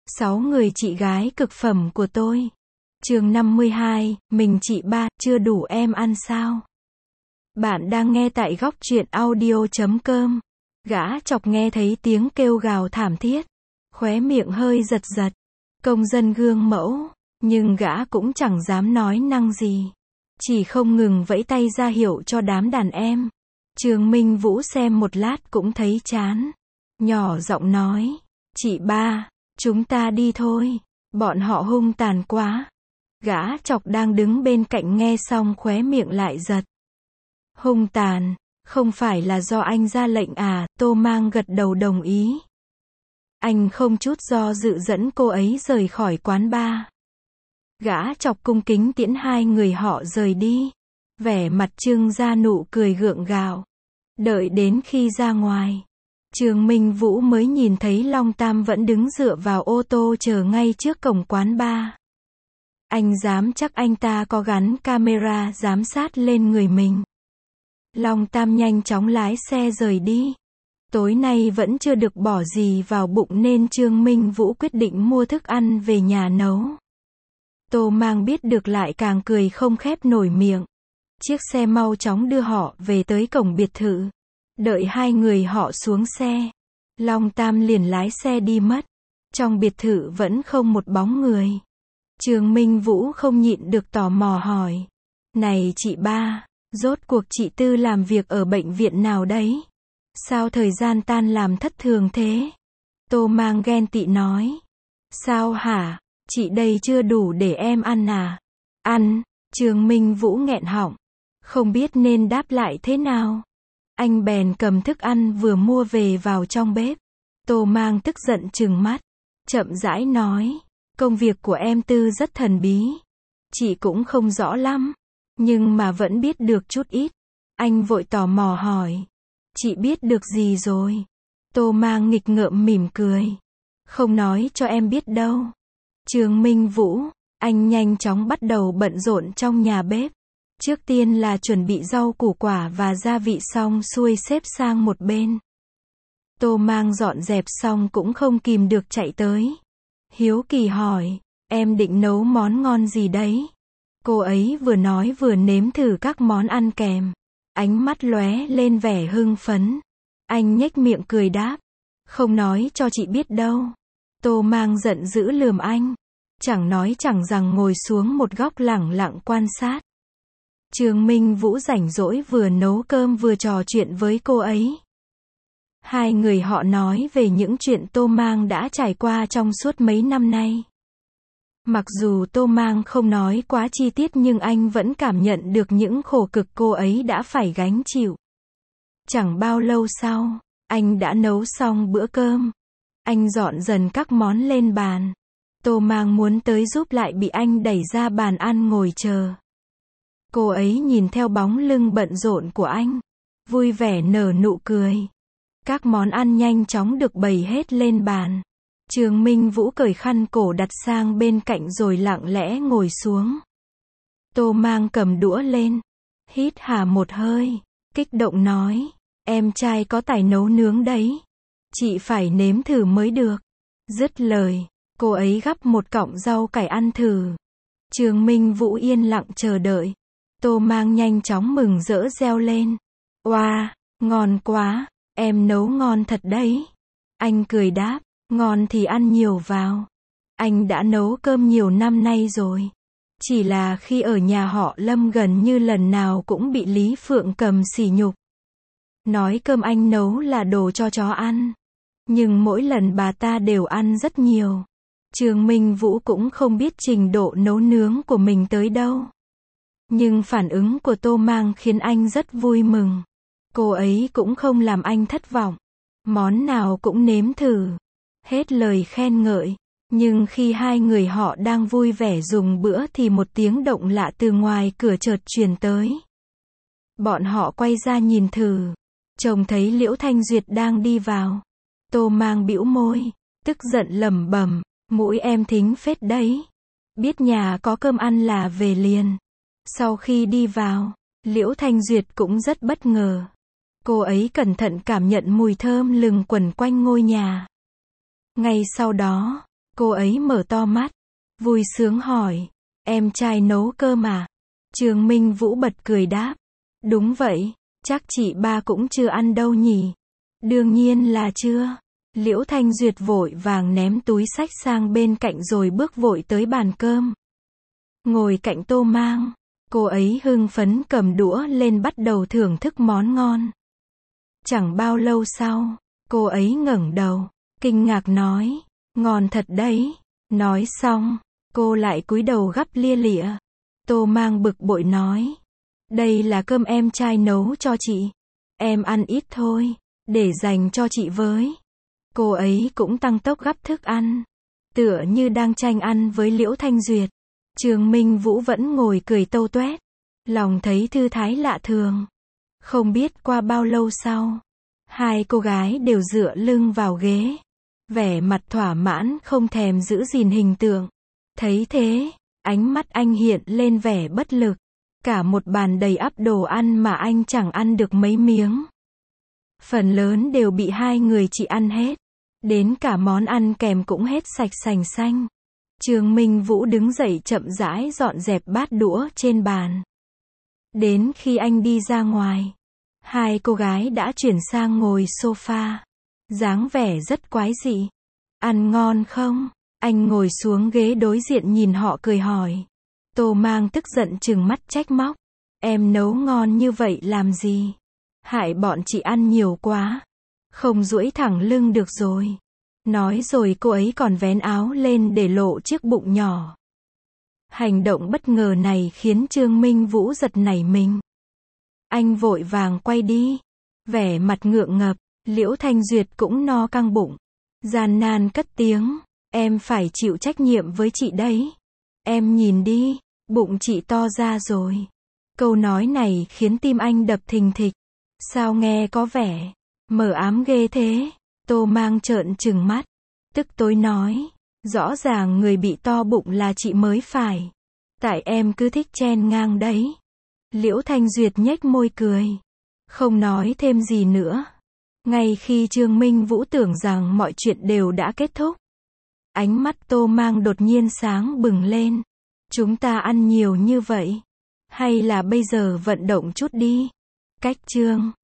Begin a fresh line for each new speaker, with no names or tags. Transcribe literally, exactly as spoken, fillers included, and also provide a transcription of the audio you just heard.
Sáu người chị gái cực phẩm của tôi. Chương năm mươi hai, mình chị ba, chưa đủ em ăn sao? Bạn đang nghe tại góc truyện audio chấm com. Gã chọc nghe thấy tiếng kêu gào thảm thiết, khóe miệng hơi giật giật. Công dân gương mẫu, nhưng gã cũng chẳng dám nói năng gì, chỉ không ngừng vẫy tay ra hiệu cho đám đàn em. Trương Minh Vũ xem một lát cũng thấy chán, nhỏ giọng nói, chị ba, chúng ta đi thôi, bọn họ hung tàn quá. Gã chọc đang đứng bên cạnh nghe xong khóe miệng lại giật. Hung tàn, không phải là do anh ra lệnh à? Tô Mang gật đầu đồng ý. Anh không chút do dự dẫn cô ấy rời khỏi quán bar. Gã chọc cung kính tiễn hai người họ rời đi, vẻ mặt trưng ra nụ cười gượng gạo. Đợi đến khi ra ngoài, Trương Minh Vũ mới nhìn thấy Long Tam vẫn đứng dựa vào ô tô chờ ngay trước cổng quán bar. Anh dám chắc anh ta có gắn camera giám sát lên người mình. Long Tam nhanh chóng lái xe rời đi. Tối nay vẫn chưa được bỏ gì vào bụng nên Trương Minh Vũ quyết định mua thức ăn về nhà nấu. Tô Mang biết được lại càng cười không khép nổi miệng. Chiếc xe mau chóng đưa họ về tới cổng biệt thự. Đợi hai người họ xuống xe, Long Tam liền lái xe đi mất. Trong biệt thự vẫn không một bóng người. Trương Minh Vũ không nhịn được tò mò hỏi, này chị ba, rốt cuộc chị Tư làm việc ở bệnh viện nào đấy? Sao thời gian tan làm thất thường thế? Tô Mang ghen tị nói, sao hả, chị đây chưa đủ để em ăn à? Ăn. Trương Minh Vũ nghẹn họng, không biết nên đáp lại thế nào. Anh bèn cầm thức ăn vừa mua về vào trong bếp. Tô Mang tức giận trừng mắt, chậm rãi nói, công việc của em Tư rất thần bí, chị cũng không rõ lắm, nhưng mà vẫn biết được chút ít. Anh vội tò mò hỏi, chị biết được gì rồi? Tô Mang nghịch ngợm mỉm cười, không nói cho em biết đâu. Trương Minh Vũ, anh nhanh chóng bắt đầu bận rộn trong nhà bếp. Trước tiên là chuẩn bị rau củ quả và gia vị xong xuôi xếp sang một bên. Tô Mang dọn dẹp xong cũng không kìm được chạy tới. Hiếu kỳ hỏi, em định nấu món ngon gì đấy? Cô ấy vừa nói vừa nếm thử các món ăn kèm. Ánh mắt lóe lên vẻ hưng phấn. Anh nhếch miệng cười đáp, không nói cho chị biết đâu. Tô Mang giận dữ lườm anh, chẳng nói chẳng rằng ngồi xuống một góc lẳng lặng quan sát. Trương Minh Vũ rảnh rỗi vừa nấu cơm vừa trò chuyện với cô ấy. Hai người họ nói về những chuyện Tô Mang đã trải qua trong suốt mấy năm nay. Mặc dù Tô Mang không nói quá chi tiết nhưng anh vẫn cảm nhận được những khổ cực cô ấy đã phải gánh chịu. Chẳng bao lâu sau, anh đã nấu xong bữa cơm. Anh dọn dần các món lên bàn. Tô Mang muốn tới giúp lại bị anh đẩy ra bàn ăn ngồi chờ. Cô ấy nhìn theo bóng lưng bận rộn của anh, vui vẻ nở nụ cười. Các món ăn nhanh chóng được bày hết lên bàn. Trương Minh Vũ cởi khăn cổ đặt sang bên cạnh rồi lặng lẽ ngồi xuống. Tô Mang cầm đũa lên, hít hà một hơi, kích động nói, em trai có tài nấu nướng đấy, chị phải nếm thử mới được. Dứt lời, cô ấy gắp một cọng rau cải ăn thử. Trương Minh Vũ yên lặng chờ đợi. Tô Mang nhanh chóng mừng rỡ reo lên, oa, wow, ngon quá, em nấu ngon thật đấy. Anh cười đáp, ngon thì ăn nhiều vào. Anh đã nấu cơm nhiều năm nay rồi. Chỉ là khi ở nhà họ Lâm gần như lần nào cũng bị Lý Phượng Cầm sỉ nhục. Nói cơm anh nấu là đồ cho chó ăn. Nhưng mỗi lần bà ta đều ăn rất nhiều. Trương Minh Vũ cũng không biết trình độ nấu nướng của mình tới đâu. Nhưng phản ứng của Tô Mang khiến anh rất vui mừng. Cô ấy cũng không làm anh thất vọng. Món nào cũng nếm thử. Hết lời khen ngợi. Nhưng khi hai người họ đang vui vẻ dùng bữa thì một tiếng động lạ từ ngoài cửa chợt truyền tới. Bọn họ quay ra nhìn thử. Trông thấy Liễu Thanh Duyệt đang đi vào. Tô Mang bĩu môi, tức giận lẩm bẩm, mũi em thính phết đấy. Biết nhà có cơm ăn là về liền. Sau khi đi vào, Liễu Thanh Duyệt cũng rất bất ngờ. Cô ấy cẩn thận cảm nhận mùi thơm lừng quẩn quanh ngôi nhà. Ngay sau đó, Cô ấy mở to mắt, vui sướng hỏi, em trai nấu cơm à? Trương Minh Vũ bật cười đáp, đúng vậy, chắc chị ba cũng chưa ăn đâu nhỉ? Đương nhiên là chưa. Liễu Thanh Duyệt vội vàng ném túi xách sang bên cạnh rồi bước vội tới bàn cơm. Ngồi cạnh Tô Mang, cô ấy hưng phấn cầm đũa lên bắt đầu thưởng thức món ngon. Chẳng bao lâu sau, cô ấy ngẩng đầu, kinh ngạc nói, ngon thật đấy. Nói xong, cô lại cúi đầu gắp lia lịa. Tô Mang bực bội nói, đây là cơm em trai nấu cho chị. Em ăn ít thôi, để dành cho chị với. Cô ấy cũng tăng tốc gắp thức ăn, tựa như đang tranh ăn với Liễu Thanh Duyệt. Trương Minh Vũ vẫn ngồi cười tâu tuét, lòng thấy thư thái lạ thường. Không biết qua bao lâu sau, hai cô gái đều dựa lưng vào ghế, vẻ mặt thỏa mãn không thèm giữ gìn hình tượng. Thấy thế, ánh mắt anh hiện lên vẻ bất lực. Cả một bàn đầy ắp đồ ăn mà anh chẳng ăn được mấy miếng. Phần lớn đều bị hai người chị ăn hết. Đến cả món ăn kèm cũng hết sạch sành xanh. Trương Minh Vũ đứng dậy chậm rãi dọn dẹp bát đũa trên bàn. Đến khi anh đi ra ngoài, hai cô gái đã chuyển sang ngồi sofa. Dáng vẻ rất quái dị. Ăn ngon không? Anh ngồi xuống ghế đối diện nhìn họ cười hỏi. Tô Mang tức giận trừng mắt trách móc. Em nấu ngon như vậy làm gì? Hại bọn chị ăn nhiều quá. Không duỗi thẳng lưng được rồi. Nói rồi cô ấy còn vén áo lên để lộ chiếc bụng nhỏ. Hành động bất ngờ này khiến Trương Minh Vũ giật nảy mình. Anh vội vàng quay đi. Vẻ mặt ngượng ngập, Liễu Thanh Duyệt cũng no căng bụng. Gian nan cất tiếng, em phải chịu trách nhiệm với chị đấy. Em nhìn đi, bụng chị to ra rồi. Câu nói này khiến tim anh đập thình thịch. Sao nghe có vẻ mờ ám ghê thế? Tô Mang trợn trừng mắt, tức tối nói, rõ ràng người bị to bụng là chị mới phải. Tại em cứ thích chen ngang đấy. Liễu Thanh Duyệt nhếch môi cười, không nói thêm gì nữa. Ngay khi Trương Minh Vũ tưởng rằng mọi chuyện đều đã kết thúc, ánh mắt Tô Mang đột nhiên sáng bừng lên. Chúng ta ăn nhiều như vậy, hay là bây giờ vận động chút đi? Cách chương